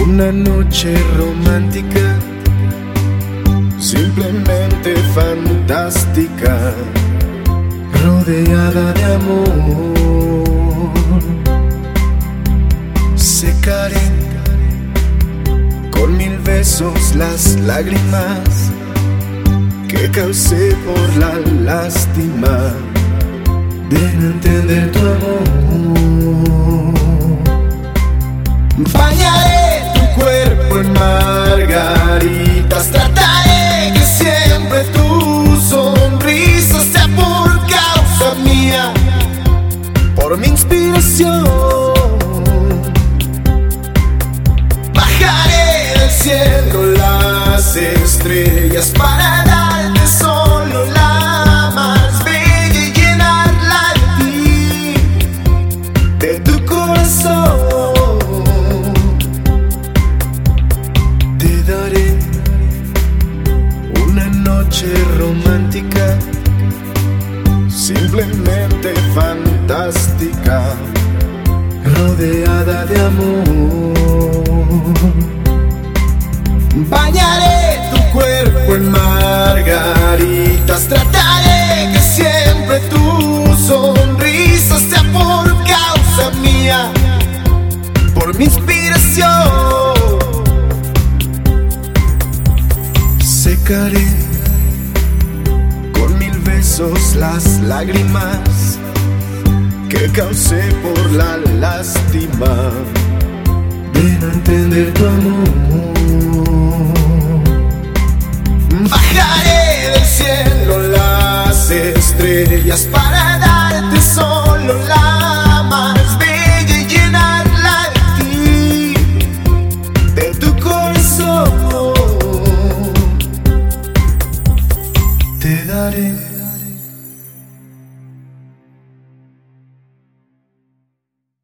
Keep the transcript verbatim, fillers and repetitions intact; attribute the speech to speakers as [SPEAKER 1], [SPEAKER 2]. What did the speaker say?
[SPEAKER 1] Una noche romántica, simplemente fantástica, rodeada de amor. Secaré con mil besos las lágrimas que causé por la lástima de no entender tu amor. Bañaré tu cuerpo en margaritas, trataré que siempre tu sonrisa sea por causa mía, por mi inspiración. Bajaré del cielo las estrellas para darte solo la más bella y llenarla de ti, de tu corazón. Te daré una noche romántica, simplemente fantástica, rodeada de amor. Bañaré tu cuerpo en margaritas, trataré que siempre tu sonrisa sea por causa mía, por mi inspiración. Secaré con mil besos las lágrimas que causé por la lástima de no entender tu amor. Bajaré del cielo las estrellas para darte solo la más bella y llenarla de ti, de tu corazón. Te daré